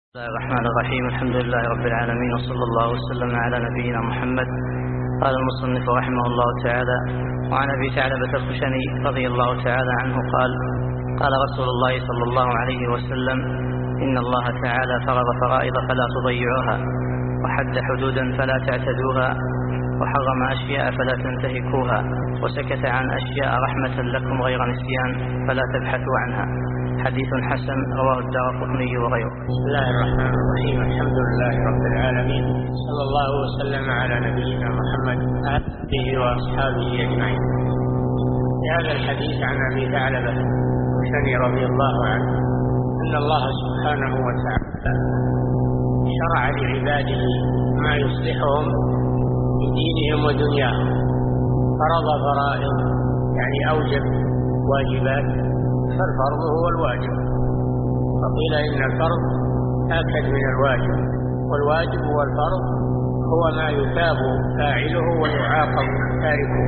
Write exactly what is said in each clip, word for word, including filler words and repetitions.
بسم الله الرحمن الرحيم. الحمد لله رب العالمين، وصلى الله وسلم على نبينا محمد. قال المصنف رحمه الله تعالى: وعن أبي ثعلبة الخشني رضي الله تعالى عنه قال: قال رسول الله صلى الله عليه وسلم: إن الله تعالى فرض فرائض فلا تضيعوها، وحد حدودا فلا تعتدوها، وحرم أشياء فلا تنتهكوها، وسكت عن أشياء رحمة لكم غير نسيان فلا تبحثوا عنها. حديث حسن رواه الدارقطني وغيره. بسم الله الرحمن الرحيم. الحمد لله رب العالمين، صلى الله وسلم على نبينا محمد وآله وأصحابه أجمعين. في هذا الحديث عن أبي ثعلبة الخشني رضي الله عنه أن الله سبحانه وتعالى شرع لعباده ما يصلحهم في دينهم ودنياهم، فرض فرائض يعني أوجب واجبات، فالفرض هو الواجب، وقيل إن الفرض آكد من الواجب، والواجب والفرض هو ما يثاب فاعله ويعاقب تاركه،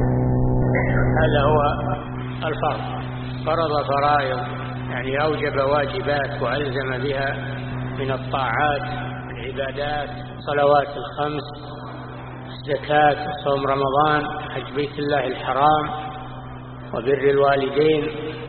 هذا هو الفرض. فرض فرائض يعني أوجب واجبات وألزم بها من الطاعات والعبادات، صلوات الخمس، الزكاة، صوم رمضان، حج بيت الله الحرام، وبر الوالدين،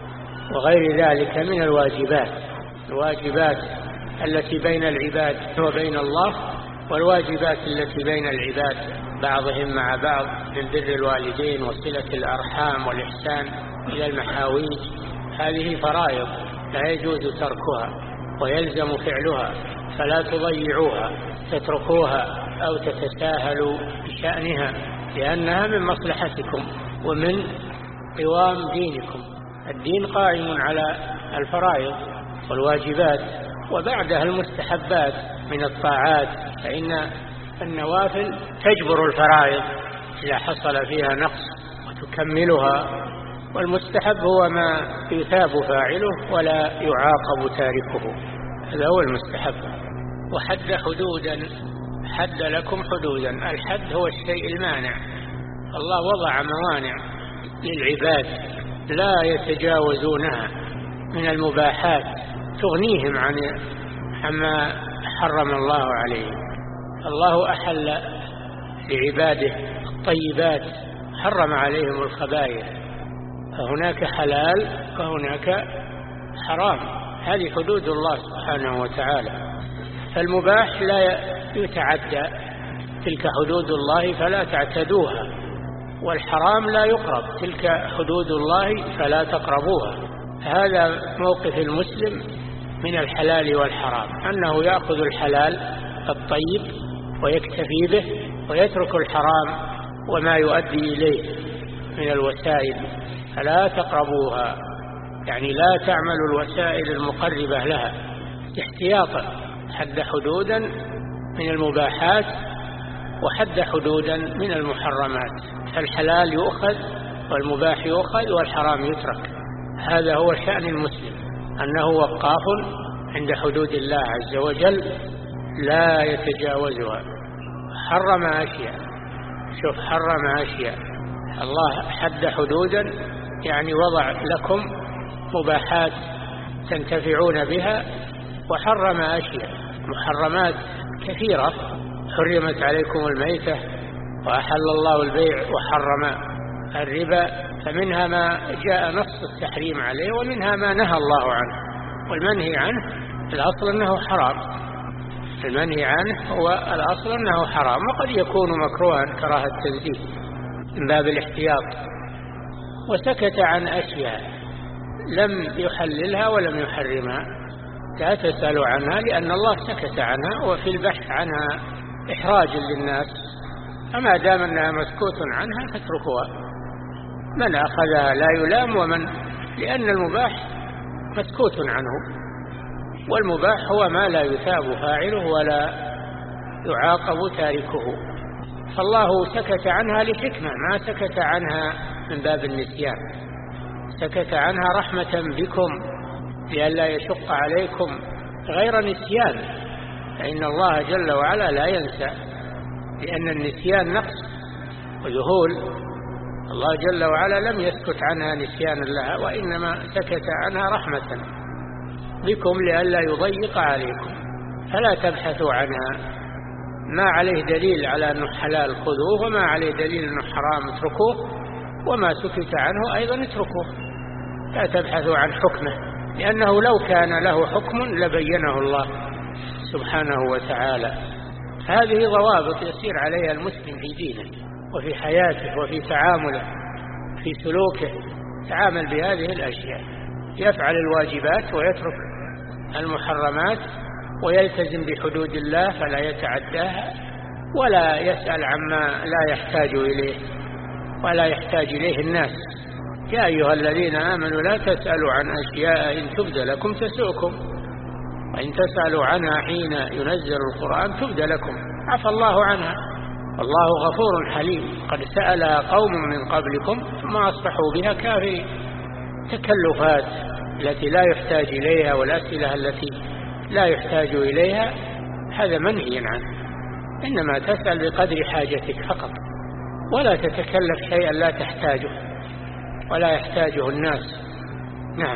وغير ذلك من الواجبات، الواجبات التي بين العباد وبين الله، والواجبات التي بين العباد بعضهم مع بعض من بر الوالدين وصلة الأرحام والإحسان إلى المحاويج. هذه فرائض لا يجوز تركها ويلزم فعلها، فلا تضيعوها تتركوها أو تتساهلوا بشأنها، لأنها من مصلحتكم ومن قوام دينكم. الدين قائم على الفرائض والواجبات، وبعدها المستحبات من الطاعات، فإن النوافل تجبر الفرائض إذا حصل فيها نقص وتكملها، والمستحب هو ما يثاب فاعله ولا يعاقب تاركه، هذا هو المستحب. وحد حدودا، حد لكم حدودا، الحد هو الشيء المانع، الله وضع موانع للعباد لا يتجاوزونها من المباحات تغنيهم عن عما حرم الله عليهم. الله أحل لعباده الطيبات، حرم عليهم الخبائث، فهناك حلال وهناك حرام، هذه حدود الله سبحانه وتعالى. فالمباح لا يتعدى تلك حدود الله فلا تعتدوها، والحرام لا يقرب تلك حدود الله فلا تقربوها. هذا موقف المسلم من الحلال والحرام، أنه يأخذ الحلال الطيب ويكتفي به، ويترك الحرام وما يؤدي إليه من الوسائل فلا تقربوها، يعني لا تعملوا الوسائل المقربة لها احتياطا. حد حدودا من المباحات وحد حدودا من المحرمات، فالحلال يؤخذ والمباح يؤخذ والحرام يترك. هذا هو شأن المسلم، أنه وقاف عند حدود الله عز وجل لا يتجاوزها. حرم أشياء، شوف حرم أشياء، الله حد حدودا يعني وضع لكم مباحات تنتفعون بها، وحرم أشياء محرمات كثيرة، حرمت عليكم الميتة، وأحل الله البيع وحرم الربا، فمنها ما جاء نص التحريم عليه ومنها ما نهى الله عنه. والمنهي عنه الأصل أنه حرام، المنهي عنه هو الأصل أنه حرام، وقد يكون مكروها كراهة التنزيه من باب الاحتياط. وسكت عن أشياء لم يحللها ولم يحرمها، لا تسألوا عنها لأن الله سكت عنها، وفي البحث عنها إحراج للناس، أما دام أنها مسكوت عنها فاتركوها. من أخذها لا يلام، ومن لأن المباح مسكوت عنه، والمباح هو ما لا يثاب فاعله ولا يعاقب تاركه، فالله سكت عنها لحكمة، ما سكت عنها من باب النسيان، سكت عنها رحمة بكم لئلا يشق عليكم غير نسيان، فإن الله جل وعلا لا ينسى، لأن النسيان نقص وذهول. الله جل وعلا لم يسكت عنها نسيانا لها، وإنما سكت عنها رحمة بكم لئلا يضيق عليكم. فلا تبحثوا عنها. ما عليه دليل على أنه حلال خذوه، وما عليه دليل أنه حرام اتركوه، وما سكت عنه أيضا اتركوه. لا تبحثوا عن حكمه، لأنه لو كان له حكم لبينه الله سبحانه وتعالى. هذه ضوابط يسير عليها المسلم في دينه وفي حياته وفي تعامله في سلوكه. تعامل بهذه الأشياء، يفعل الواجبات ويترك المحرمات، ويلتزم بحدود الله فلا يتعداها، ولا يسأل عما لا يحتاج إليه ولا يحتاج إليه الناس. يا أيها الذين آمنوا لا تسألوا عن أشياء إن تبد لكم تسؤكم، وإن تسألوا عنها حين ينزل القرآن تبد لكم عفى الله عنها، والله غفور حليم. قد سألها قوم من قبلكم ثم أصبحوا بها كافرين. تكلفات التي لا يحتاج إليها والأسئلة التي لا يحتاج إليها هذا منهي عنه. إنما تسأل بقدر حاجتك فقط، ولا تتكلف شيئا لا تحتاجه ولا يحتاجه الناس. نعم.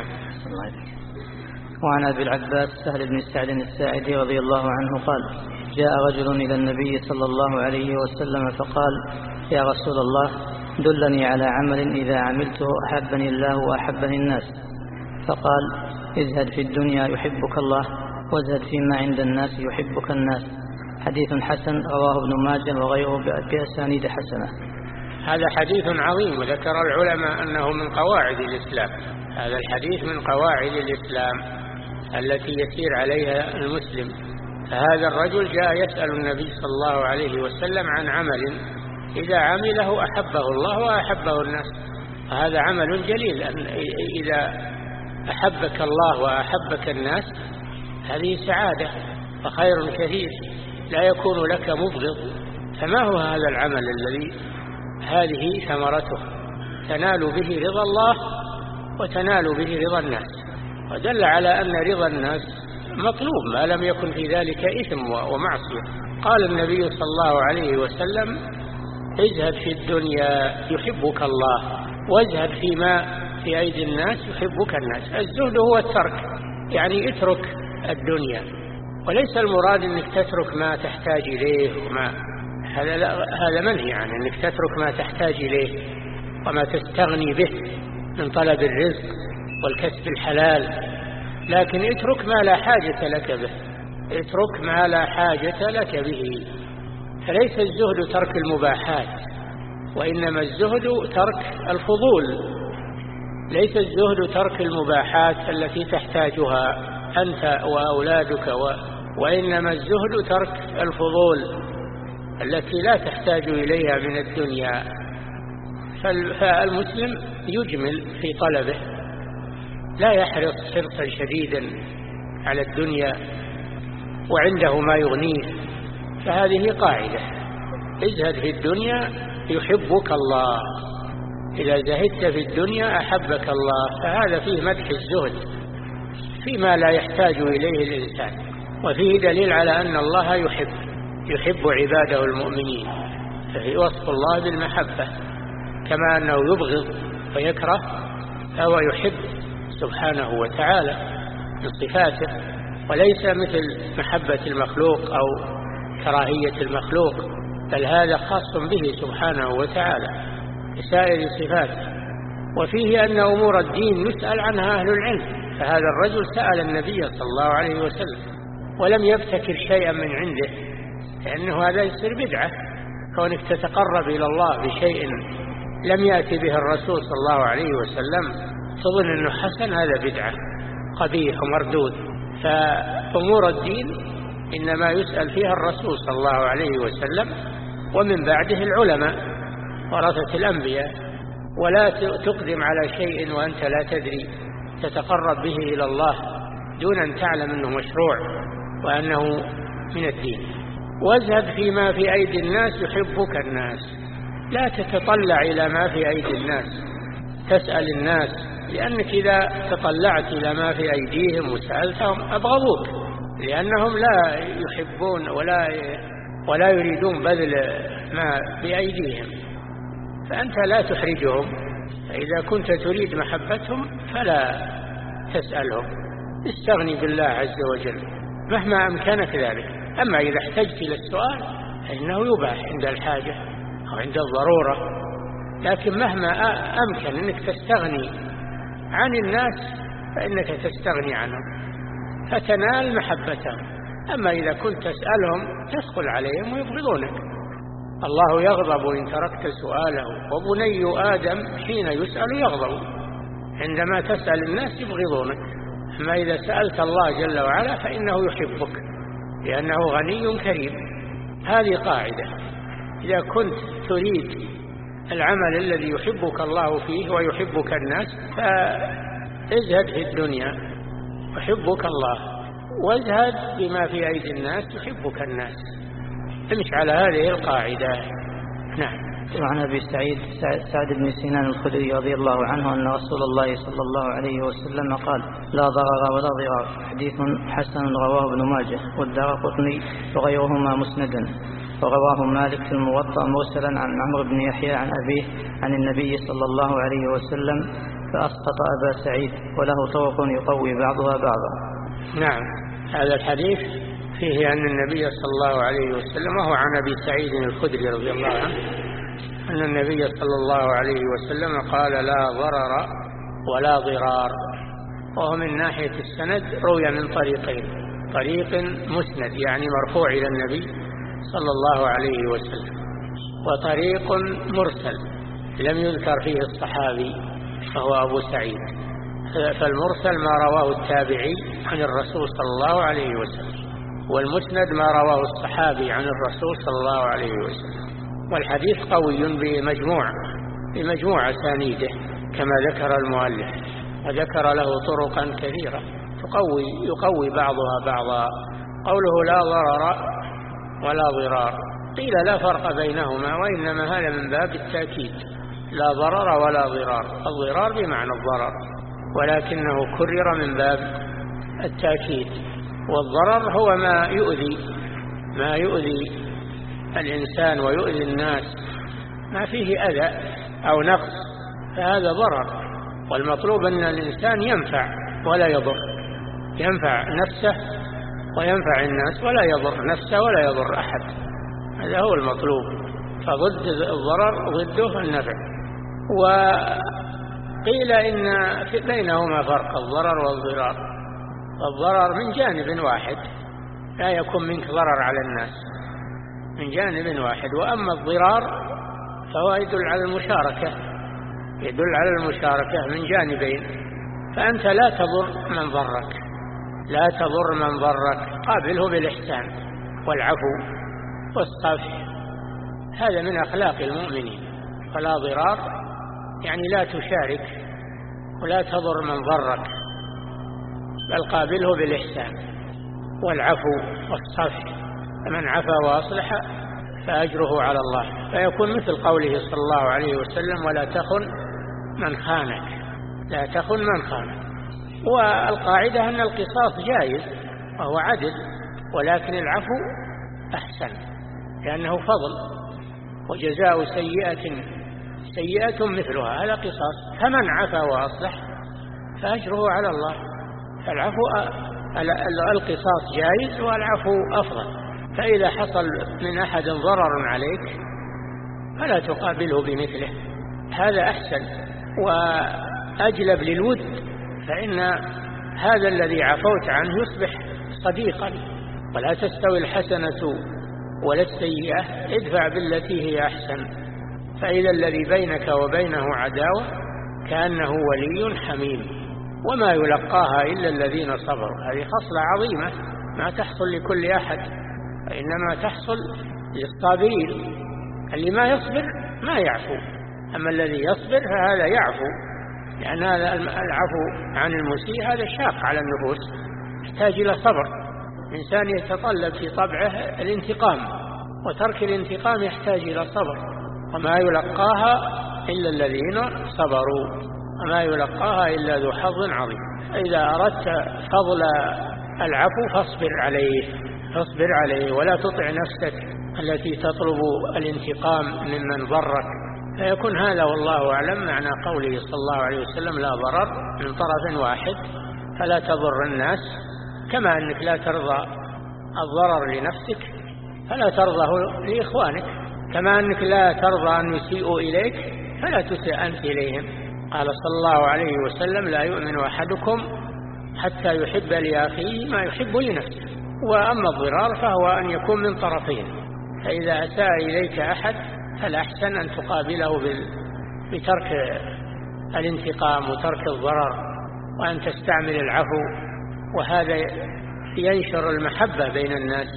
وعن أبي العباس سهل بن سعد الساعدي رضي الله عنه قال: جاء رجل إلى النبي صلى الله عليه وسلم فقال: يا رسول الله، دلني على عمل إذا عملته أحبني الله وأحبني الناس. فقال: ازهد في الدنيا يحبك الله، وازهد فيما عند الناس يحبك الناس. حديث حسن رواه ابن ماجه وغيره بأسانيد حسنة. هذا حديث عظيم، وذكر العلماء أنه من قواعد الإسلام. هذا الحديث من قواعد الإسلام التي يسير عليها المسلم. فهذا الرجل جاء يسأل النبي صلى الله عليه وسلم عن عمل إذا عمله أحبه الله وأحبه الناس. فهذا عمل جليل، أن إذا أحبك الله وأحبك الناس هذه سعادة وخير كثير لا يكون لك مبغض. فما هو هذا العمل الذي هذه ثمرته تنال به رضا الله وتنال به رضا الناس؟ ودل على أن رضا الناس مطلوب ما لم يكن في ذلك إثم ومعصية. قال النبي صلى الله عليه وسلم: ازهد في الدنيا يحبك الله، وازهد فيما في أيدي الناس يحبك الناس. الزهد هو الترك، يعني اترك الدنيا، وليس المراد أنك تترك ما تحتاج إليه وما هذا, هذا منهي عنه، أنك تترك ما تحتاج إليه وما تستغني به من طلب الرزق والكسب الحلال، لكن اترك ما لا حاجة لك به، اترك ما لا حاجة لك به. فليس الزهد ترك المباحات، وإنما الزهد ترك الفضول. ليس الزهد ترك المباحات التي تحتاجها أنت وأولادك و... وإنما الزهد ترك الفضول التي لا تحتاج إليها من الدنيا. فالمسلم يجمل في طلبه، لا يحرص حرصا شديدا على الدنيا وعنده ما يغنيه. فهذه قاعدة: ازهد في الدنيا يحبك الله. إذا زهدت في الدنيا أحبك الله. فهذا فيه مدح الزهد فيما لا يحتاج إليه الإنسان، وفيه دليل على أن الله يحب يحب عباده المؤمنين. فهي وصف الله بالمحبة، كما أنه يبغض ويكره فهو يحب سبحانه وتعالى من صفاته، وليس مثل محبة المخلوق أو كراهية المخلوق، بل هذا خاص به سبحانه وتعالى بسائر صفاته. وفيه أن أمور الدين يسأل عنها أهل العلم. فهذا الرجل سأل النبي صلى الله عليه وسلم ولم يبتكر شيئا من عنده، لأنه هذا يصير بدعة، كونك تتقرب إلى الله بشيء لم يأتي به الرسول صلى الله عليه وسلم تظن أنه حسن، هذا بدعة قبيح ومردود. فأمور الدين إنما يسأل فيها الرسول صلى الله عليه وسلم، ومن بعده العلماء ورثة الأنبياء. ولا تقدم على شيء وأنت لا تدري، تتقرب به إلى الله دون أن تعلم أنه مشروع وأنه من الدين. وازهد فيما في أيدي الناس يحبك الناس. لا تتطلع إلى ما في أيدي الناس، تسأل الناس، لأنك إذا تطلعت إلى ما في أيديهم وسألتهم أبغضوك، لأنهم لا يحبون ولا ولا يريدون بذل ما بأيديهم. فأنت لا تحرجهم. فإذا كنت تريد محبتهم فلا تسألهم، استغني بالله عز وجل. مهما أمكنك ذلك. أما إذا احتجت إلى السؤال فإنه يباح عند الحاجة أو عند الضرورة، لكن مهما أمكن أنك تستغني عن الناس فإنك تستغني عنهم فتنال محبتهم. أما إذا كنت تسألهم تثقل عليهم ويبغضونك. الله يغضب إن تركت سؤاله، وبني آدم حين يسأل يغضب. عندما تسأل الناس يبغضونك، أما إذا سألت الله جل وعلا فإنه يحبك لأنه غني كريم. هذه قاعدة. إذا كنت تريد العمل الذي يحبك الله فيه ويحبك الناس فازهد في الدنيا يحبك الله، وازهد بما في أيدي الناس يحبك الناس. امش على هذه القاعدة. نعم. وعن أبي سعيد سعد بن سنان الخدري رضي الله عنه أن رسول الله صلى الله عليه وسلم قال: لا ضرر ولا ضرار. حديث حسن رواه ابن ماجه والدارقطني وغيرهما مسندا، ورواه مالك في الموطأ مرسلا عن عمرو بن يحيى عن أبيه عن النبي صلى الله عليه وسلم فأسقط أبا سعيد، وله طرق يقوي بعضها بعضا. نعم. هذا الحديث فيه أن النبي صلى الله عليه وسلم، وهو عن أبي سعيد الخدري رضي الله عنه، أن النبي صلى الله عليه وسلم قال: لا ضرر ولا ضرار. وهو من ناحية السند روي من طريقين: طريق مسند يعني مرفوع إلى النبي صلى الله عليه وسلم، وطريق مرسل لم يذكر فيه الصحابي فهو أبو سعيد. فالمرسل ما رواه التابعي عن الرسول صلى الله عليه وسلم، والمسند ما رواه الصحابي عن الرسول صلى الله عليه وسلم. والحديث قوي بمجموع بمجموع أسانيده كما ذكر المؤلف، وذكر له طرقا كثيرة تقوي يقوي بعضها بعضا. قوله لا ضرر ولا ضرار قيل لا فرق بينهما، وإنما هذا من باب التأكيد. لا ضرر ولا ضرار، الضرار بمعنى الضرر، ولكنه كرر من باب التأكيد. والضرر هو ما يؤذي ما يؤذي الإنسان ويؤذي الناس، ما فيه أذى أو نقص، فهذا ضرر. والمطلوب أن الإنسان ينفع ولا يضر، ينفع نفسه وينفع الناس ولا يضر نفسه ولا يضر أحد. هذا هو المطلوب. فضد الضرر ضده النفع. وقيل إن بينهما فرق الضرر والضرار. الضرر من جانب واحد، لا يكون منك ضرر على الناس، من جانب واحد. وأما الضرار فهو يدل على المشاركة، يدل على المشاركة من جانبين. فأنت لا تضر من ضرك، لا تضر من ضرك، قابله بالإحسان والعفو والصفح. هذا من أخلاق المؤمنين. فلا ضرار يعني لا تشارك ولا تضر من ضرك، بل قابله بالإحسان والعفو والصفح. فمن عفا وأصلح فأجره على الله. فيكون مثل قوله صلى الله عليه وسلم: ولا تخن من خانك، لا تخن من خانك. والقاعدة أن القصاص جائز وهو عدل، ولكن العفو أحسن لأنه فضل. وجزاء سيئة سيئة مثلها، هذا قصاص. فمن عفا وأصلح فأجره على الله. فالعفو القصاص جائز والعفو أفضل. فإذا حصل من أحد ضرر عليك فلا تقابله بمثله، هذا أحسن وأجلب للود. فإن هذا الذي عفوت عنه يصبح صديقا. ولا تستوي الحسنة ولا السيئة، ادفع بالتي هي أحسن، فإذا الذي بينك وبينه عداوة كأنه ولي حميم. وما يلقاها إلا الذين صبروا. هذه خصلة عظيمة ما تحصل لكل أحد، وإنما تحصل للصابرين. اللي ما يصبر ما يعفو، أما الذي يصبر فهذا يعفو، لأن هذا العفو عن المسيء هذا شاق على النفوس، يحتاج إلى صبر. إنسان يتطلب في طبعه الانتقام، وترك الانتقام يحتاج إلى صبر. وما يلقاها إلا الذين صبروا، وما يلقاها إلا ذو حظ عظيم. إذا أردت فضل العفو فاصبر عليه، فاصبر عليه ولا تطع نفسك التي تطلب الانتقام ممن ضرك. فيكون هذا والله أعلم معنى قوله صلى الله عليه وسلم: لا ضرر من طرف واحد، فلا تضر الناس كما أنك لا ترضى الضرر لنفسك فلا ترضاه لإخوانك، كما أنك لا ترضى أن يسيئوا إليك فلا تسيء أنت إليهم. قال صلى الله عليه وسلم: لا يؤمن أحدكم حتى يحب لأخيه ما يحب لنفسه. وأما الضرار فهو أن يكون من طرفين، فإذا أساء إليك أحد فالأحسن أن تقابله بترك الانتقام وترك الضرر، وأن تستعمل العفو، وهذا ينشر المحبة بين الناس،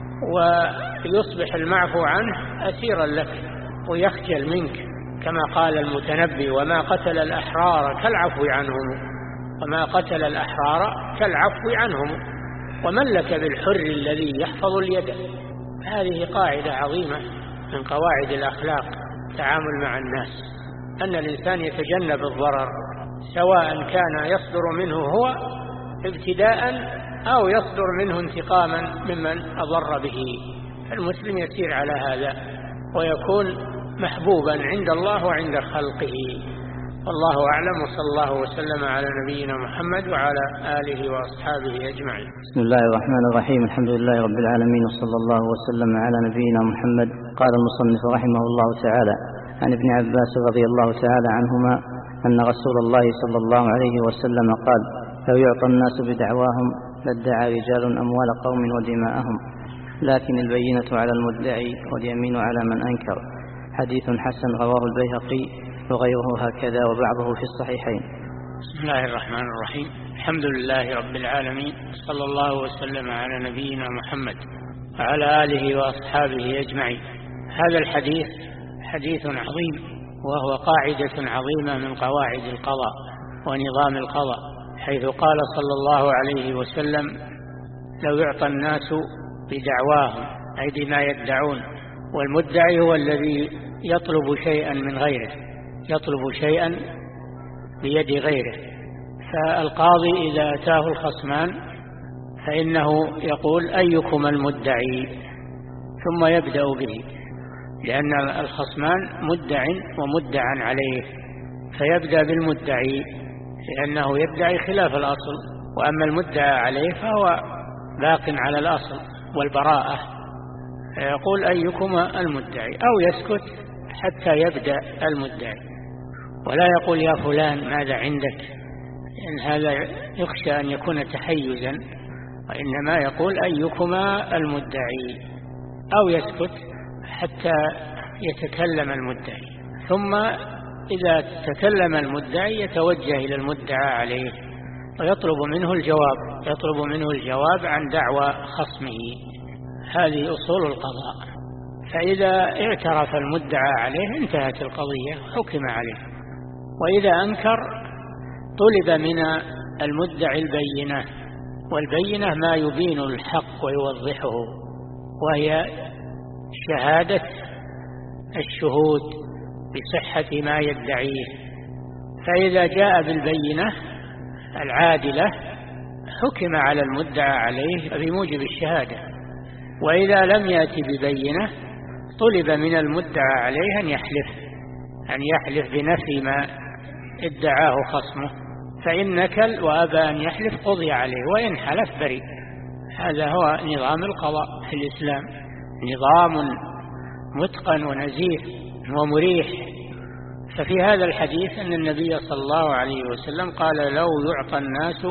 ويصبح المعفو عنه أسيرا لك ويخجل منك، كما قال المتنبي: وما قتل الأحرار كالعفو عنهم، وما قتل الأحرار كالعفو عنهم، ومن لك بالحر الذي يحفظ اليد. هذه قاعدة عظيمة من قواعد الأخلاق التعامل مع الناس، أن الإنسان يتجنب الضرر، سواء كان يصدر منه هو ابتداء أو يصدر منه انتقاما ممن أضر به. المسلم يسير على هذا ويكون محبوبا عند الله وعند خلقه. والله أعلم، وصلى الله وسلم على نبينا محمد وعلى آله وأصحابه أجمعين. بسم الله الرحمن الرحيم. الحمد لله رب العالمين، وصلى الله وسلم على نبينا محمد. قال المصنف رحمه الله تعالى: عن ابن عباس رضي الله تعالى عنهما أن رسول الله صلى الله عليه وسلم قال: لو يعطى الناس بدعواهم لادعى رجال أموال قوم ودماءهم، لكن البينة على المدعي واليمين على من أنكر. حديث حسن رواه البيهقي وغيره هكذا، وبعضه في الصحيحين. بسم الله الرحمن الرحيم. الحمد لله رب العالمين، صلى الله وسلم على نبينا محمد وعلى آله وأصحابه أجمعين. هذا الحديث حديث عظيم، وهو قاعدة عظيمة من قواعد القضاء ونظام القضاء، حيث قال صلى الله عليه وسلم: لو يعطى الناس بدعواهم، أي بما يدعون. والمدعي هو الذي يطلب شيئا من غيره، يطلب شيئا بيد غيره. فالقاضي إذا أتاه الخصمان فإنه يقول: أيكم المدعي، ثم يبدأ به، لأن الخصمان مدع ومدعا عليه، فيبدأ بالمدعي لأنه يدعي خلاف الأصل، وأما المدعى عليه فهو باق على الأصل والبراءة، فيقول: أيكم المدعي، أو يسكت حتى يبدأ المدعي، ولا يقول: يا فلان ماذا عندك، لأن هذا يخشى أن يكون تحيزا، وإنما يقول: أيكما المدعي، أو يسكت حتى يتكلم المدعي. ثم إذا تكلم المدعي يتوجه إلى المدعى عليه ويطلب منه الجواب، يطلب منه الجواب عن دعوى خصمه. هذه أصول القضاء. فإذا اعترف المدعى عليه انتهت القضية، حكم عليه. وإذا أنكر طلب من المدعي البينة، والبينة ما يبين الحق ويوضحه، وهي شهادة الشهود بصحة ما يدعيه. فإذا جاء بالبينة العادلة حكم على المدعى عليه بموجب الشهادة. وإذا لم يأتي ببينة طلب من المدعى عليه أن يحلف أن يحلف بنفي ما ادعاه خصمه، فإن نكل وأبى أن يحلف قضي عليه، وإن حلف بريء. هذا هو نظام القضاء في الإسلام، نظام متقن ونزيه ومريح. ففي هذا الحديث أن النبي صلى الله عليه وسلم قال: لو يعطى الناس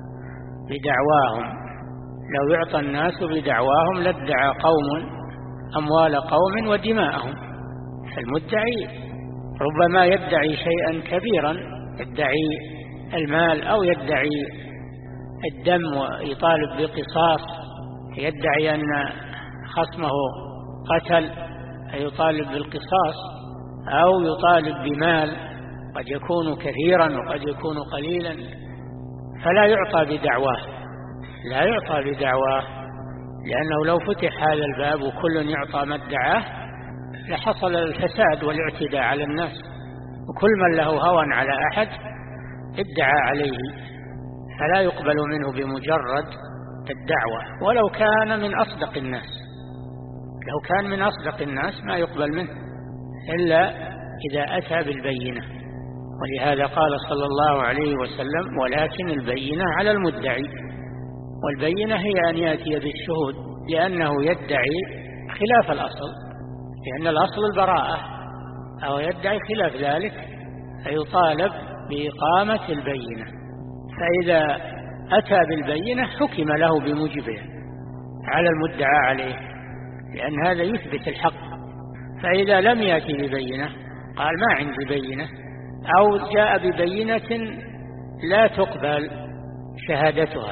بدعواهم لو يعطى الناس بدعواهم لادعى قوم أموال قوم ودماءهم. فالمدعي ربما يدعي شيئا كبيرا، يدعي المال أو يدعي الدم ويطالب بقصاص، يدعي أن خصمه قتل فيطالب بالقصاص، أو يطالب بمال قد يكون كثيرا وقد يكون قليلا، فلا يعطى بدعواه لا يعطى بدعواه لأنه لو فتح هذا الباب وكل يعطى ما ادعاه لحصل الفساد والاعتداء على الناس، وكل من له هوى على أحد ادعى عليه، فلا يقبل منه بمجرد الدعوة ولو كان من أصدق الناس. لو كان من أصدق الناس ما يقبل منه إلا إذا أتى بالبينة. ولهذا قال صلى الله عليه وسلم: ولكن البينة على المدعي. والبينة هي أن يأتي بالشهود، لأنه يدعي خلاف الأصل، لأن الأصل البراءة، أو يدعي خلاف ذلك فيطالب بإقامة البينة. فإذا أتى بالبينة حكم له بموجبها على المدعى عليه، لأن هذا يثبت الحق. فإذا لم يأتي ببينة قال ما عندي بينة، أو جاء ببينة لا تقبل شهادتها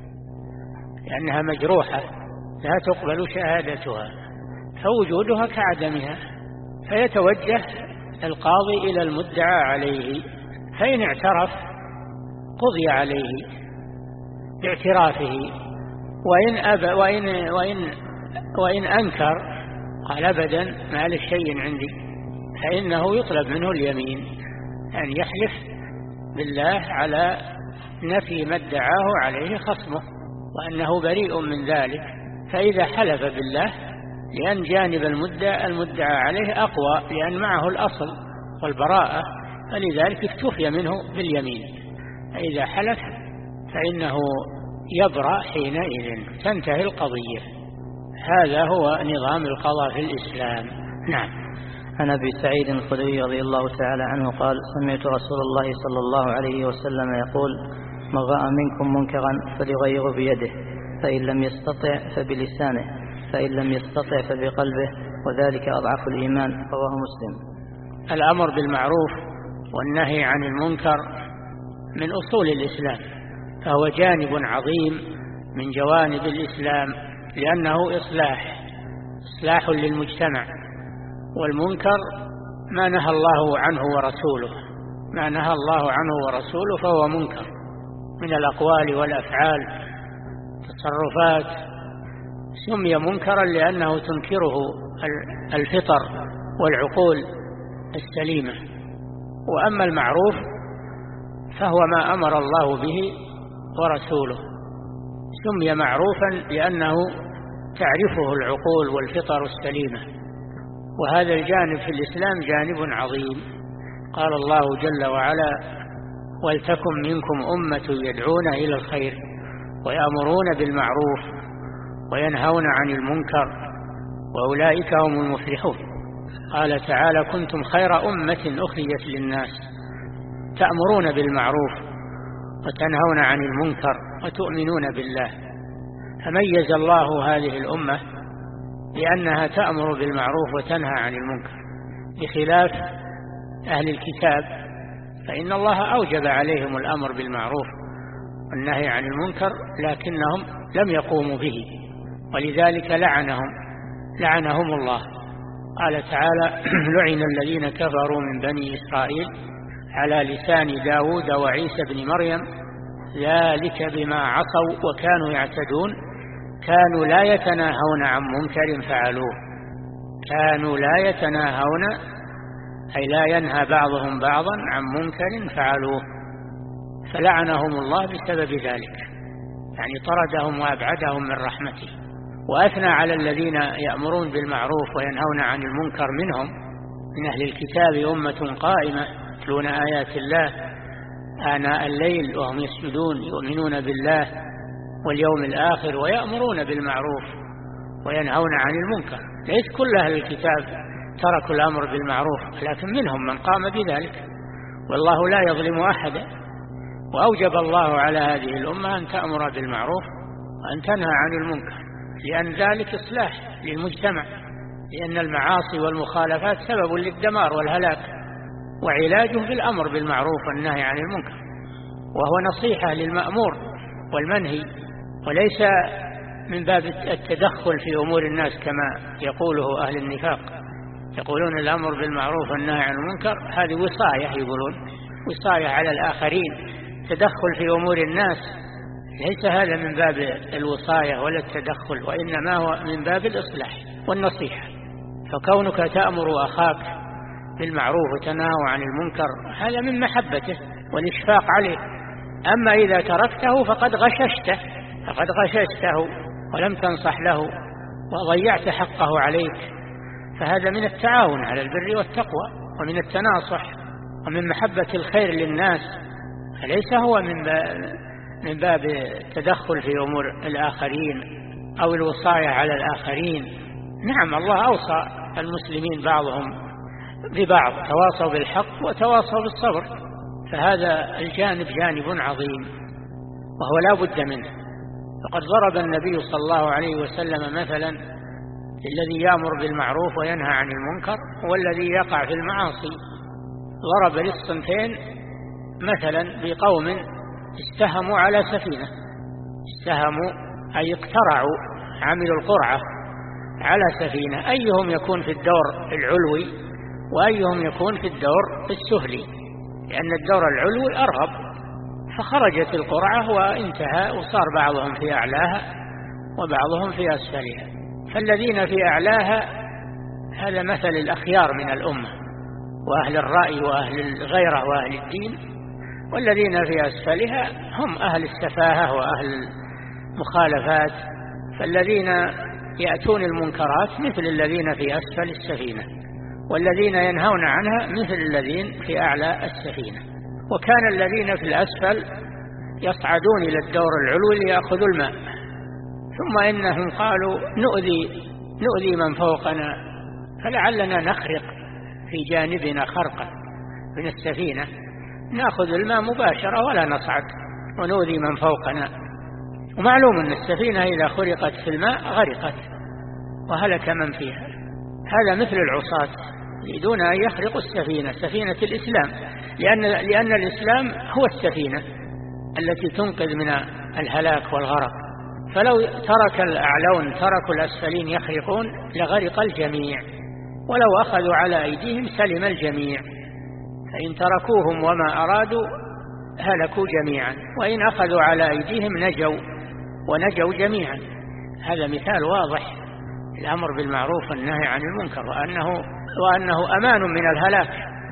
لأنها مجروحة لا تقبل شهادتها، فوجودها كعدمها، فيتوجه القاضي إلى المدعى عليه، فإن اعترف قضي عليه باعترافه، وإن, أبى وإن, وإن, وإن أنكر قال أبدا ما له شيء عندي، فإنه يطلب منه اليمين أن يحلف بالله على نفي ما ادعاه عليه خصمه وأنه بريء من ذلك. فإذا حلف بالله، لأن جانب المدعى المدعى عليه أقوى، لأن معه الأصل والبراءة، فلذلك اكتفي منه باليمين. فإذا حلف فإنه يبرأ حينئذ، تنتهي القضية. هذا هو نظام القضاء في الإسلام. نعم. عن أبي سعيد الخدري رضي الله تعالى عنه قال: سمعت رسول الله صلى الله عليه وسلم يقول: من رأى منكم منكرا فليغيره بيده، فإن لم يستطع فبلسانه، فإن لم يستطع فبقلبه، وذلك أضعف الإيمان. رواه مسلم. الأمر بالمعروف والنهي عن المنكر من أصول الإسلام، فهو جانب عظيم من جوانب الإسلام، لأنه إصلاح إصلاح للمجتمع. والمنكر ما نهى الله عنه ورسوله ما نهى الله عنه ورسوله فهو منكر من الأقوال والأفعال تصرفات، سمي منكرا لأنه تنكره الفطر والعقول السليمة. وأما المعروف فهو ما أمر الله به ورسوله، سمي معروفا لأنه تعرفه العقول والفطر السليمة. وهذا الجانب في الإسلام جانب عظيم. قال الله جل وعلا: ولتكن منكم أمة يدعون إلى الخير ويأمرون بالمعروف وينهون عن المنكر وأولئك هم المفلحون. قال تعالى: كنتم خير أمة أخرجت للناس تأمرون بالمعروف وتنهون عن المنكر وتؤمنون بالله. فميز الله هذه الأمة لأنها تأمر بالمعروف وتنهى عن المنكر، بخلاف أهل الكتاب فإن الله أوجب عليهم الأمر بالمعروف والنهي عن المنكر، لكنهم لم يقوموا به، ولذلك لعنهم لعنهم الله. قال تعالى: لعن الذين كفروا من بني إسرائيل على لسان داود وعيسى بن مريم ذلك بما عصوا وكانوا يعتدون كانوا لا يتناهون عن منكر فعلوه كانوا لا يتناهون أي لا ينهى بعضهم بعضا عن منكر فعلوه، فلعنهم الله بسبب ذلك، يعني طردهم وأبعدهم من رحمته. وأثنى على الذين يأمرون بالمعروف وينهون عن المنكر منهم من أهل الكتاب أمة قائمة يتلون آيات الله آناء الليل وهم يسجدون يؤمنون بالله واليوم الآخر ويأمرون بالمعروف وينهون عن المنكر. ليس كل أهل الكتاب تركوا الأمر بالمعروف، لكن منهم من قام بذلك، والله لا يظلم أحدا. وأوجب الله على هذه الأمة أن تأمر بالمعروف وأن تنهى عن المنكر، لأن ذلك إصلاح للمجتمع، لأن المعاصي والمخالفات سبب للدمار والهلاك، وعلاجه بالأمر بالمعروف والنهي عن المنكر، وهو نصيحة للمأمور والمنهي، وليس من باب التدخل في أمور الناس كما يقوله أهل النفاق. يقولون الأمر بالمعروف والنهي عن المنكر هذه وصاية، يقولون وصاية على الآخرين، تدخل في أمور الناس. ليس هذا من باب الوصاية ولا التدخل، وإنما هو من باب الإصلاح والنصيحة. فكونك تأمر أخاك بالمعروف وتنهى عن المنكر هذا من محبته والإشفاق عليه. أما إذا تركته فقد غششته فقد غششته ولم تنصح له وضيعت حقه عليك، فهذا من التعاون على البر والتقوى ومن التناصح ومن محبة الخير للناس، فليس هو من من باب التدخل في أمور الآخرين أو الوصاية على الآخرين. نعم، الله أوصى المسلمين بعضهم ببعض، تواصوا بالحق وتواصوا بالصبر، فهذا الجانب جانب عظيم وهو لا بد منه. فقد ضرب النبي صلى الله عليه وسلم مثلا الذي يأمر بالمعروف وينهى عن المنكر والذي يقع في المعاصي. ضرب للصنفين مثلا بقوم استهموا على سفينة، استهموا أي اقترعوا، عملوا القرعة على سفينة، أيهم يكون في الدور العلوي وأيهم يكون في الدور السفلي، لأن الدور العلوي أرغب. فخرجت القرعة وانتهى، وصار بعضهم في أعلاها وبعضهم في أسفلها. فالذين في أعلاها هذا مثل الأخيار من الأمة وأهل الرأي وأهل الغيرة وأهل الدين، والذين في أسفلها هم أهل السفاهة وأهل المخالفات. فالذين يأتون المنكرات مثل الذين في أسفل السفينة، والذين ينهون عنها مثل الذين في أعلى السفينة. وكان الذين في الأسفل يصعدون إلى الدور العلوي ليأخذوا الماء، ثم إنهم قالوا نؤذي, نؤذي من فوقنا، فلعلنا نخرق في جانبنا خرقا من السفينة نأخذ الماء مباشرة ولا نصعد ونؤذي من فوقنا. ومعلوم أن السفينة إذا خرقت في الماء غرقت وهلك من فيها. هذا مثل العصاة يريدون أن يخرقوا السفينة، سفينة الإسلام، لأن, لأن الإسلام هو السفينة التي تنقذ من الهلاك والغرق. فلو ترك الأعلون تركوا الأسفلين يخرقون لغرق الجميع، ولو أخذوا على أيديهم سلم الجميع. فإن تركوهم وما أرادوا هلكوا جميعا، وإن أخذوا على أيديهم نجوا ونجوا جميعا. هذا مثال واضح الأمر بالمعروف والنهي عن المنكر، وأنه, وأنه أمان من الهلاك.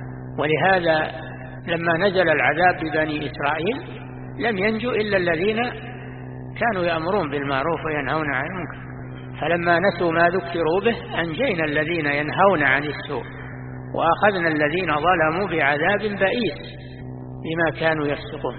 ولهذا لما نزل العذاب ببني إسرائيل لم ينجوا إلا الذين كانوا يأمرون بالمعروف وينهون عن المنكر. فلما نسوا ما ذكروا به أنجينا الذين ينهون عن السوء وأخذنا الذين ظلموا بعذاب بئيس بما كانوا يفسقون.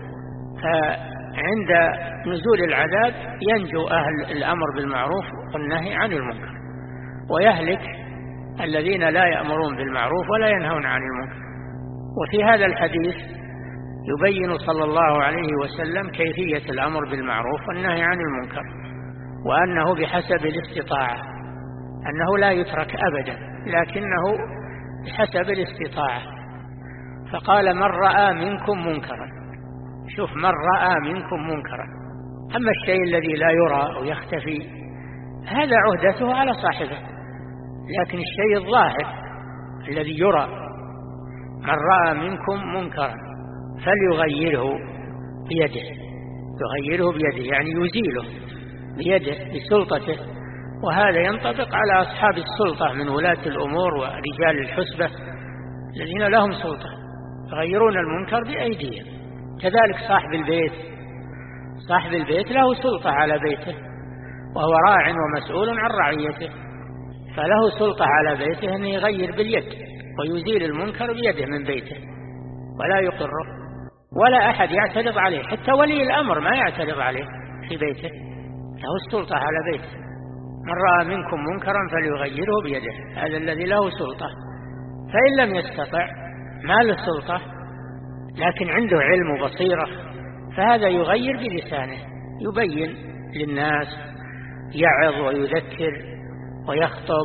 فعند نزول العذاب ينجو أهل الأمر بالمعروف والنهي عن المنكر، ويهلك الذين لا يأمرون بالمعروف ولا ينهون عن المنكر. وفي هذا الحديث يبين صلى الله عليه وسلم كيفية الأمر بالمعروف والنهي عن المنكر، وأنه بحسب الاستطاعة، أنه لا يترك أبدا، لكنه بحسب الاستطاعة. فقال من رأى منكم منكرا، شوف، من رأى منكم منكرا. أما الشيء الذي لا يرى أو يختفي هذا عهدته على صاحبه، لكن الشيء الظاهر الذي يرى، من رأى منكم منكرا فليغيره بيده، يغيره بيده يعني يزيله بيده بسلطته. وهذا ينطبق على أصحاب السلطة من ولاة الأمور ورجال الحسبة الذين لهم سلطة، يغيرون المنكر بأيديهم. كذلك صاحب البيت، صاحب البيت له سلطة على بيته، وهو راع ومسؤول عن رعيته، فله سلطة على بيته أن يغير باليد ويزيل المنكر بيده من بيته ولا يقره، ولا أحد يعترض عليه، حتى ولي الأمر ما يعترض عليه في بيته، له السلطة على بيته. من رأى منكم منكرا فليغيره بيده، هذا الذي له سلطة. فإن لم يستطع ما له سلطة لكن عنده علم وبصيرة، فهذا يغير بلسانه، يبين للناس، يعظ ويذكر ويخطب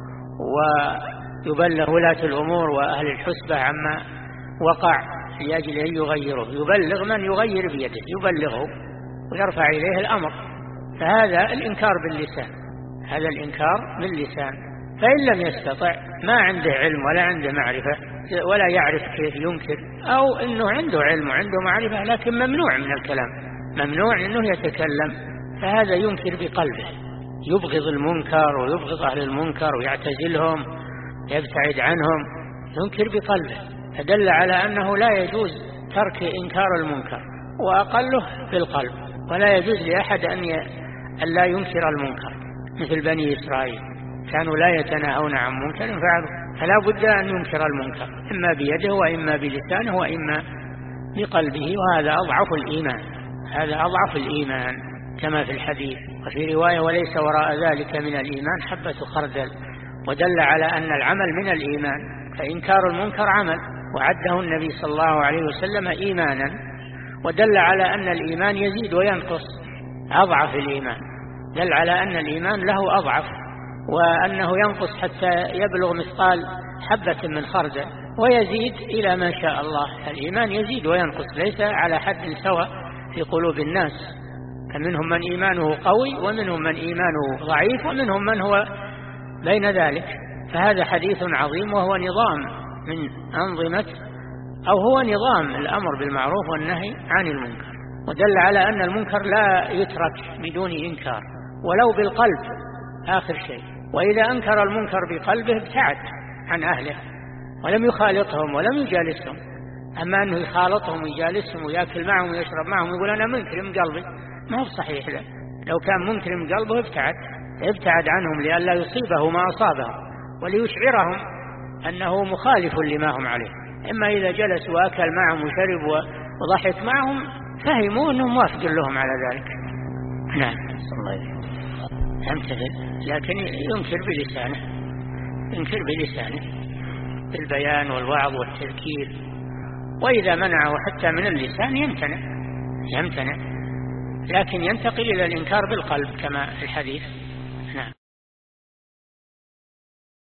ويبلغ ولاة الأمور وأهل الحسبة عما وقع لأجل أن يغيره، يبلغ من يغير بيده، يبلغه ويرفع إليه الأمر. فهذا الإنكار باللسان، هذا الإنكار باللسان. فإن لم يستطع، ما عنده علم ولا عنده معرفة ولا يعرف كيف ينكر، أو أنه عنده علم وعنده معرفة لكن ممنوع من الكلام، ممنوع أنه يتكلم، فهذا ينكر بقلبه، يبغض المنكر ويبغض أهل المنكر ويعتزلهم يبتعد عنهم، ينكر بقلبه. فدل على أنه لا يجوز ترك إنكار المنكر، وأقله بالقلب، ولا يجوز لأحد أن لا ينكر المنكر، مثل بني إسرائيل كانوا لا يتناهون عن منكر فعلوا، فلا بد أن ينكر المنكر إما بيده وإما بلسانه وإما بقلبه، وهذا أضعف الإيمان، هذا أضعف الإيمان كما في الحديث. وفي رواية وليس وراء ذلك من الإيمان حبة خردل، ودل على أن العمل من الإيمان، فإنكار المنكر عمل، وعده النبي صلى الله عليه وسلم إيمانا، ودل على أن الإيمان يزيد وينقص، أضعف الإيمان، دل على أن الإيمان له أضعف، وأنه ينقص حتى يبلغ مثقال حبة من خردل، ويزيد إلى ما شاء الله. الإيمان يزيد وينقص، ليس على حد سواء في قلوب الناس، فمنهم من إيمانه قوي ومنهم من إيمانه ضعيف ومنهم من هو بين ذلك. فهذا حديث عظيم، وهو نظام من أنظمة، أو هو نظام الأمر بالمعروف والنهي عن المنكر، ودل على أن المنكر لا يترك بدون إنكار ولو بالقلب آخر شيء. وإذا أنكر المنكر بقلبه ابتعد عن أهله ولم يخالطهم ولم يجالسهم. أما أنه يخالطهم ويجالسهم ويأكل معهم ويشرب معهم ويقول أنا منكر من قلبي، ما هو صحيح. له لو كان منكر من قلبه ابتعد ابتعد عنهم لئلا يصيبه ما أصابهم، وليشعرهم أنه مخالف لما هم عليه. إما إذا جلس وأكل معهم وشرب وضحك معهم فهموا أنهم موافق لهم على ذلك. نعم يمتثل، لكن ينكر بلسانه، ينكر بلسانه بالبيان والوعظ والتذكير. وإذا منعه حتى من اللسان يمتنع يمتنع لكن ينتقل إلى الإنكار بالقلب كما في الحديث.